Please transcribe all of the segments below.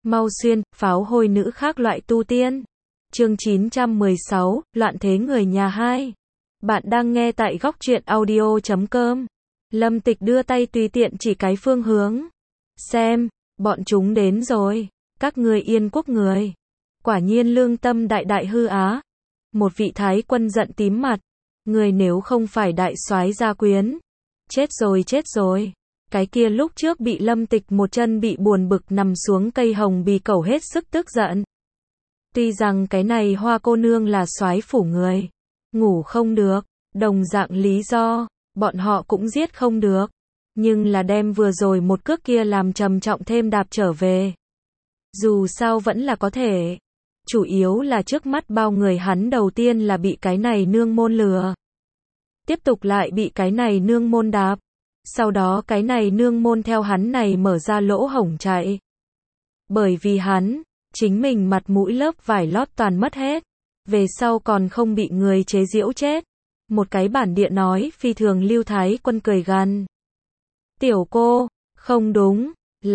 Mau xuyên, pháo hôi nữ khác loại tu tiên. Chương 916, Loạn thế người nhà 2. Bạn đang nghe tại góc truyện audio.com. Lâm Tịch đưa tay tùy tiện chỉ cái phương hướng. Xem, bọn chúng đến rồi. Các người Yên Quốc người. Quả nhiên lương tâm đại đại hư á. Một vị thái quân giận tím mặt. Người nếu không phải đại soái gia quyến. Chết rồi chết rồi. Cái kia lúc trước bị Lâm Tịch một chân bị buồn bực nằm xuống cây hồng bì cẩu hết sức tức giận. Tuy rằng cái này Hoa cô nương là soái phủ người, ngủ không được, đồng dạng lý do, bọn họ cũng giết không được, nhưng là đem vừa rồi một cước kia làm trầm trọng thêm đạp trở về. Dù sao vẫn là có thể, chủ yếu là trước mắt bao người hắn đầu tiên là bị cái này nương môn lừa, tiếp tục lại bị cái này nương môn đạp. Sau đó cái này nương môn theo hắn này mở ra lỗ hổng chạy. Bởi vì hắn, chính mình mặt mũi lớp vải lót toàn mất hết. Về sau còn không bị người chế giễu chết. Một cái bản địa nói phi thường Lưu Thái Quân cười gằn. Tiểu cô, không đúng,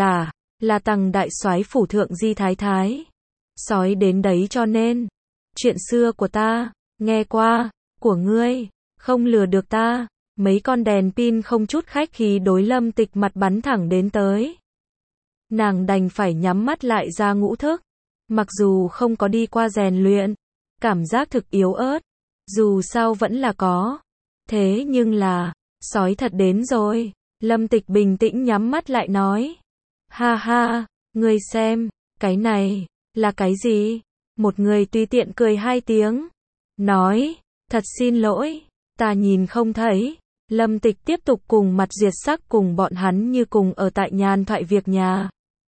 là tầng đại soái phủ thượng di thái thái. Sói đến đấy cho nên, chuyện xưa của ta, nghe qua, của ngươi, không lừa được ta. Mấy con đèn pin không chút khách khí đối Lâm Tịch mặt bắn thẳng đến tới. Nàng đành phải nhắm mắt lại ra ngũ thức. Mặc dù không có đi qua rèn luyện, cảm giác thực yếu ớt, dù sao vẫn là có. Thế nhưng là, sói thật đến rồi. Lâm Tịch bình tĩnh nhắm mắt lại nói. Ha ha, ngươi xem, cái này, là cái gì? Một người tùy tiện cười 2 tiếng. Nói, thật xin lỗi, ta nhìn không thấy. Lâm Tịch tiếp tục cùng mặt diệt sắc cùng bọn hắn như cùng ở tại nhàn thoại việc nhà.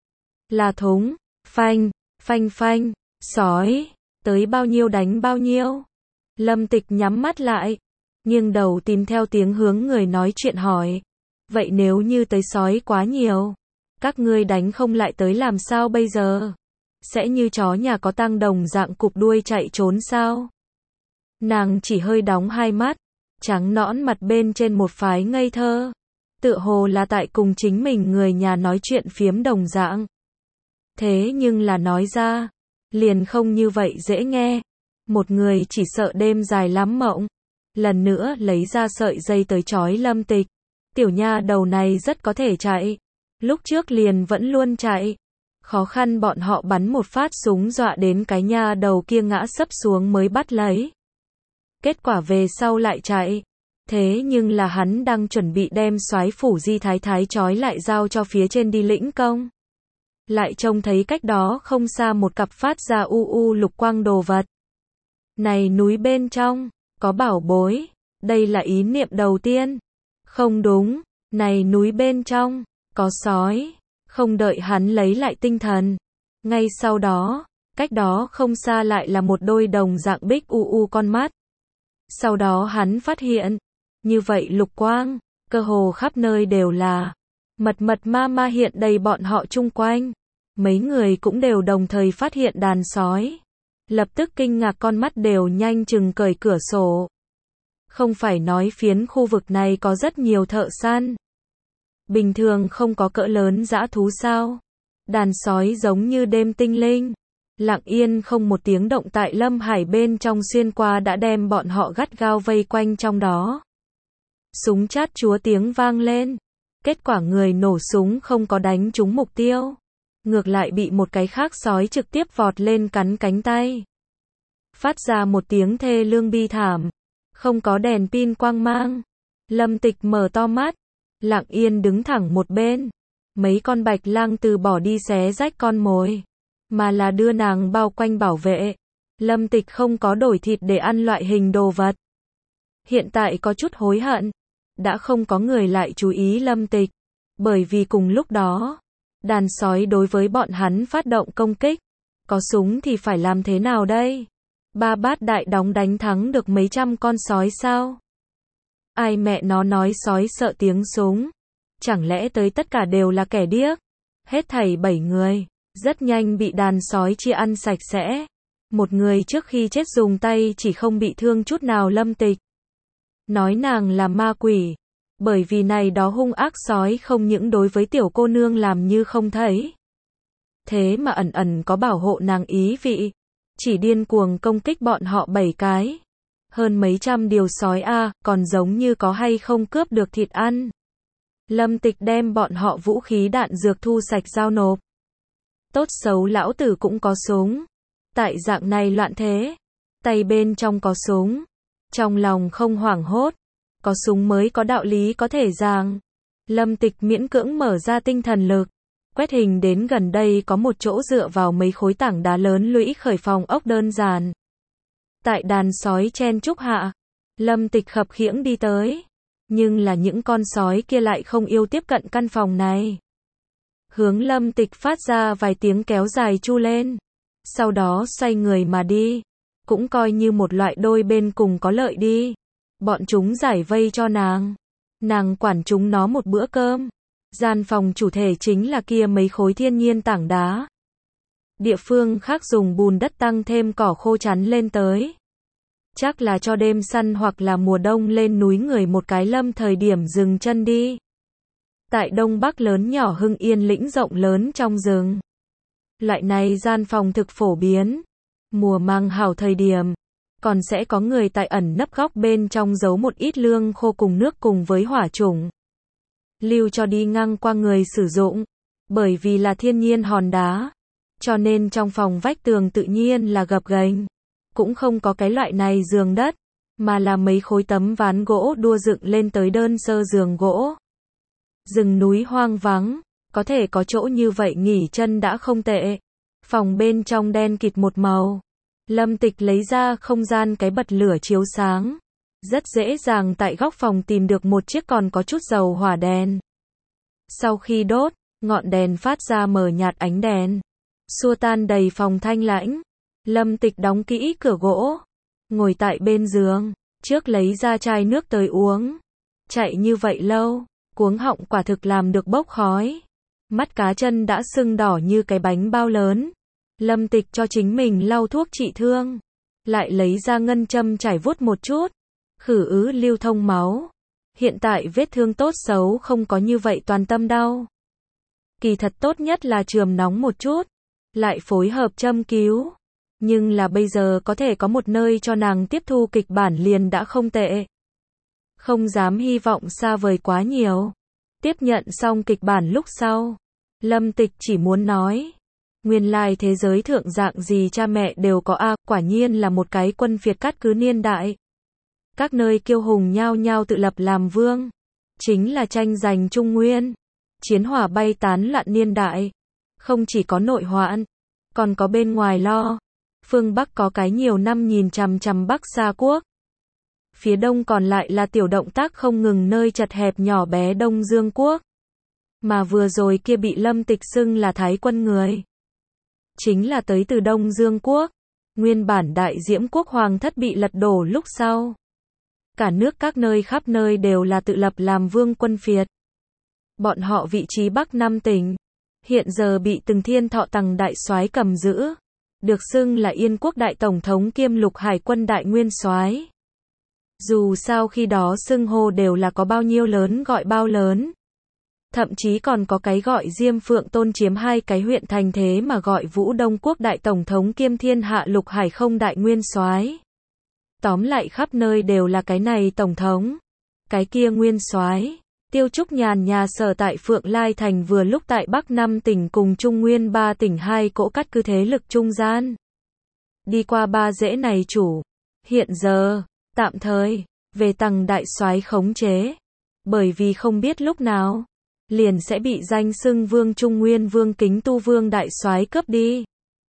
Là thúng, phanh, phanh phanh, sói, tới bao nhiêu đánh bao nhiêu. Lâm Tịch nhắm mắt lại, nghiêng đầu tìm theo tiếng hướng người nói chuyện hỏi. Vậy nếu như tới sói quá nhiều, các ngươi đánh không lại tới làm sao bây giờ? Sẽ như chó nhà có tang đồng dạng cụp đuôi chạy trốn sao? Nàng chỉ hơi đóng 2 mắt. Trắng nõn mặt bên trên một phái ngây thơ, tựa hồ là tại cùng chính mình người nhà nói chuyện phiếm đồng dạng. Thế nhưng là nói ra, liền không như vậy dễ nghe. Một người chỉ sợ đêm dài lắm mộng. Lần nữa lấy ra sợi dây tới trói Lâm Tịch. Tiểu nha đầu này rất có thể chạy. Lúc trước liền vẫn luôn chạy. Khó khăn bọn họ bắn một phát súng dọa đến cái nha đầu kia ngã sấp xuống mới bắt lấy. Kết quả về sau lại chạy. Thế nhưng là hắn đang chuẩn bị đem soái phủ di thái thái trói lại giao cho phía trên đi lĩnh công. Lại trông thấy cách đó không xa một cặp phát ra u lục quang đồ vật. Này núi bên trong, có bảo bối. Đây là ý niệm đầu tiên. Không đúng, này núi bên trong, có sói. Không đợi hắn lấy lại tinh thần. Ngay sau đó, cách đó không xa lại là một đôi đồng dạng bích con mắt. Sau đó hắn phát hiện, như vậy lục quang, cơ hồ khắp nơi đều là, mật ma hiện đầy bọn họ chung quanh. Mấy người cũng đều đồng thời phát hiện đàn sói. Lập tức kinh ngạc con mắt đều nhanh chừng cởi cửa sổ. Không phải nói phiến khu vực này có rất nhiều thợ săn. Bình thường không có cỡ lớn dã thú sao? Đàn sói giống như đêm tinh linh. Lặng yên không một tiếng động tại Lâm Hải bên trong xuyên qua đã đem bọn họ gắt gao vây quanh trong đó. Súng chát chúa tiếng vang lên. Kết quả người nổ súng không có đánh trúng mục tiêu. Ngược lại bị một cái khác sói trực tiếp vọt lên cắn cánh tay. Phát ra một tiếng thê lương bi thảm. Không có đèn pin quang mang. Lâm Tịch mở to mắt. Lặng yên đứng thẳng một bên. Mấy con bạch lang từ bỏ đi xé rách con mồi. Mà là đưa nàng bao quanh bảo vệ. Lâm Tịch không có đổi thịt để ăn loại hình đồ vật. Hiện tại có chút hối hận. Đã không có người lại chú ý Lâm Tịch. Bởi vì cùng lúc đó, đàn sói đối với bọn hắn phát động công kích. Có súng thì phải làm thế nào đây? Ba bát đại đóng đánh thắng được mấy trăm con sói sao? Ai mẹ nó nói sói sợ tiếng súng? Chẳng lẽ tới tất cả đều là kẻ điếc? Hết thảy 7 người. Rất nhanh bị đàn sói chia ăn sạch sẽ. Một người trước khi chết dùng tay chỉ không bị thương chút nào Lâm Tịch. Nói nàng là ma quỷ. Bởi vì này đó hung ác sói không những đối với tiểu cô nương làm như không thấy. thế mà ẩn ẩn có bảo hộ nàng ý vị. Chỉ điên cuồng công kích bọn họ 7 cái. Hơn mấy trăm điều sói a, còn giống như có hay không cướp được thịt ăn. Lâm Tịch đem bọn họ vũ khí đạn dược thu sạch giao nộp. Tốt xấu lão tử cũng có súng. Tại dạng này loạn thế, tay bên trong có súng, trong lòng không hoảng hốt, có súng mới có đạo lý có thể giảng. Lâm Tịch miễn cưỡng mở ra tinh thần lực, quét hình đến gần đây có một chỗ dựa vào mấy khối tảng đá lớn lũy khởi phòng ốc đơn giản. Tại đàn sói chen chúc hạ, Lâm Tịch khập khiễng đi tới, nhưng là những con sói kia lại không yêu tiếp cận căn phòng này. Hướng Lâm Tịch phát ra vài tiếng kéo dài chu lên, sau đó xoay người mà đi, cũng coi như một loại đôi bên cùng có lợi đi. Bọn chúng giải vây cho nàng quản chúng nó một bữa cơm. Gian phòng chủ thể chính là kia mấy khối thiên nhiên tảng đá. Địa phương khác dùng bùn đất tăng thêm cỏ khô chắn lên tới. Chắc là cho đêm săn hoặc là mùa đông lên núi người một cái lâm thời điểm dừng chân đi. Tại Đông Bắc lớn nhỏ Hưng Yên lĩnh rộng lớn trong rừng. Loại này gian phòng thực phổ biến. Mùa màng hảo thời điểm, còn sẽ có người tại ẩn nấp góc bên trong giấu một ít lương khô cùng nước cùng với hỏa chủng. Lưu cho đi ngang qua người sử dụng. Bởi vì là thiên nhiên hòn đá, cho nên trong phòng vách tường tự nhiên là gập ghềnh. Cũng không có cái loại này giường đất, mà là mấy khối tấm ván gỗ đua dựng lên tới đơn sơ giường gỗ. Rừng núi hoang vắng, có thể có chỗ như vậy nghỉ chân đã không tệ. Phòng bên trong đen kịt một màu. Lâm Tịch lấy ra không gian cái bật lửa chiếu sáng. Rất dễ dàng tại góc phòng tìm được một chiếc còn có chút dầu hỏa đèn. Sau khi đốt, ngọn đèn phát ra mờ nhạt ánh đèn, xua tan đầy phòng thanh lãnh. Lâm Tịch đóng kỹ cửa gỗ, ngồi tại bên giường, trước lấy ra chai nước tới uống. Chạy như vậy lâu, cuống họng quả thực làm được bốc khói. Mắt cá chân đã sưng đỏ như cái bánh bao lớn. Lâm Tịch cho chính mình lau thuốc trị thương, lại lấy ra ngân châm chải vuốt một chút, khử lưu thông máu. Hiện tại vết thương tốt xấu không có như vậy toàn tâm đau. Kỳ thật tốt nhất là chườm nóng một chút, lại phối hợp châm cứu. Nhưng là bây giờ có thể có một nơi cho nàng tiếp thu kịch bản liền đã không tệ. Không dám hy vọng xa vời quá nhiều. Tiếp nhận xong kịch bản lúc sau, Lâm Tịch chỉ muốn nói, nguyên lai thế giới thượng dạng gì cha mẹ đều có a, quả nhiên là một cái quân phiệt cát cứ niên đại. Các nơi kiêu hùng nhao nhao tự lập làm vương, chính là tranh giành Trung Nguyên, chiến hỏa bay tán loạn niên đại. Không chỉ có nội hoạn, còn có bên ngoài lo. Phương Bắc có cái nhiều năm nhìn chằm chằm Bắc Sa Quốc. Phía đông còn lại là tiểu động tác không ngừng nơi chật hẹp nhỏ bé Đông Dương Quốc. Mà vừa rồi kia bị Lâm Tịch xưng là Thái quân người, chính là tới từ Đông Dương Quốc. Nguyên bản Đại Diễm Quốc hoàng thất bị lật đổ lúc sau, cả nước các nơi khắp nơi đều là tự lập làm vương quân phiệt. Bọn họ vị trí Bắc Nam tỉnh, hiện giờ bị từng Thiên Thọ Tằng đại soái cầm giữ, được xưng là Yên Quốc đại tổng thống kiêm Lục Hải quân đại nguyên soái. Dù sao khi đó xưng hô đều là có bao nhiêu lớn gọi bao lớn. Thậm chí còn có cái gọi Diêm Phượng Tôn chiếm 2 cái huyện thành thế mà gọi Vũ Đông Quốc đại tổng thống kiêm Thiên Hạ Lục Hải không đại nguyên soái. Tóm lại khắp nơi đều là cái này tổng thống, cái kia nguyên soái. Tiêu Trúc Nhàn nhà sở tại Phượng Lai Thành vừa lúc tại Bắc Nam tỉnh cùng Trung Nguyên 3 tỉnh 2 cỗ cắt cứ thế lực trung gian. Đi qua 3 rễ này chủ, hiện giờ, tạm thời, về Tằng đại soái khống chế. Bởi vì không biết lúc nào, liền sẽ bị danh xưng Vương Trung Nguyên Vương Kính Tu Vương đại soái cướp đi.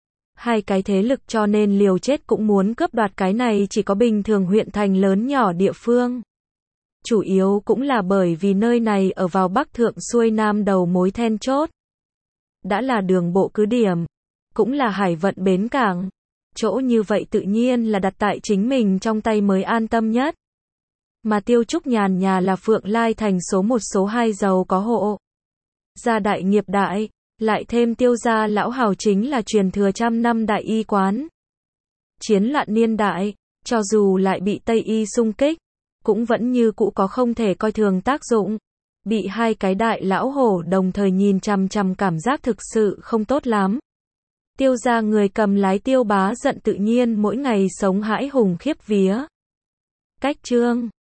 2 cái thế lực cho nên liều chết cũng muốn cướp đoạt cái này chỉ có bình thường huyện thành lớn nhỏ địa phương. Chủ yếu cũng là bởi vì nơi này ở vào Bắc Thượng xuôi Nam đầu mối then chốt. Đã là đường bộ cứ điểm, cũng là hải vận bến cảng. Chỗ như vậy tự nhiên là đặt tại chính mình trong tay mới an tâm nhất. Mà Tiêu Trúc Nhàn nhà là Phượng Lai Thành số 1 số 2 giàu có hộ. Gia đại nghiệp đại, lại thêm Tiêu gia lão hào chính là truyền thừa trăm năm đại y quán. Chiến loạn niên đại, cho dù lại bị Tây y xung kích, cũng vẫn như cũ có không thể coi thường tác dụng. Bị 2 cái đại lão hổ đồng thời nhìn chằm chằm cảm giác thực sự không tốt lắm. Tiêu gia người cầm lái Tiêu Bá giận tự nhiên mỗi ngày sống hãi hùng khiếp vía. Cách chương